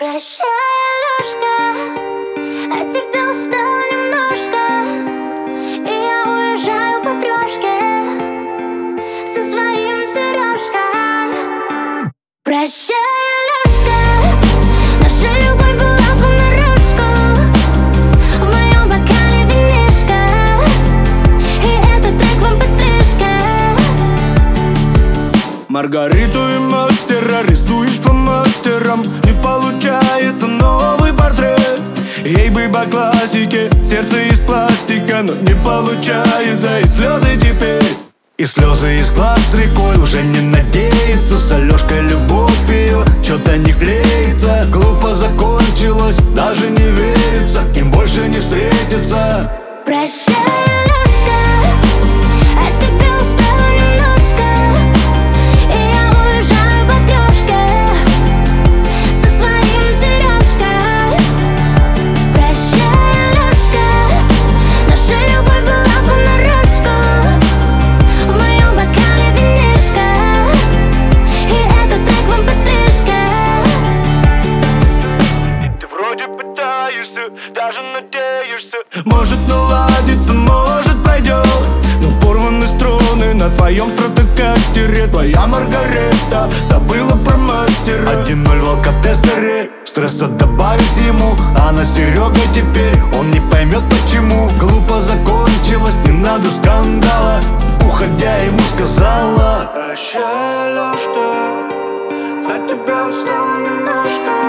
Прощай, Алёшка, от тебя устала немножко, и я уезжаю по трошке со своим Сережкой. Прощай, Алёшка, наша любовь была понарошку. В моем бокале винишко, и этот трек вам потришка. Маргариту и мастера рисуешь по мастерам. Не получается новый портрет. Ей бы по классике, сердце из пластика, но не получается, и слезы теперь. И слезы из глаз рекой, уже не надеется. С Алёшкой любовь ее что-то не клеится. Глупо закончилось, даже не верится, им больше не встретиться. Прощай, Алёшка, от тебя устала немножко, и я уезжаю по трошке со своим Сережкой. Прощай, Алёшка, наша любовь была понарошку. В моем бокале винишко, и этот трек вам потришка. Ты вроде пытаешься, даже надеешься. Может наладится, может пойдет, но порваны струны на твоем стратокастере. Твоя Маргарета забыла про мастера. 1-0 в алкотестере, стресса добавить ему, а на Серега теперь он не поймет почему. Глупо закончилось, не надо скандала. Уходя ему сказала: прощай, Алёшка, от тебя устала немножко.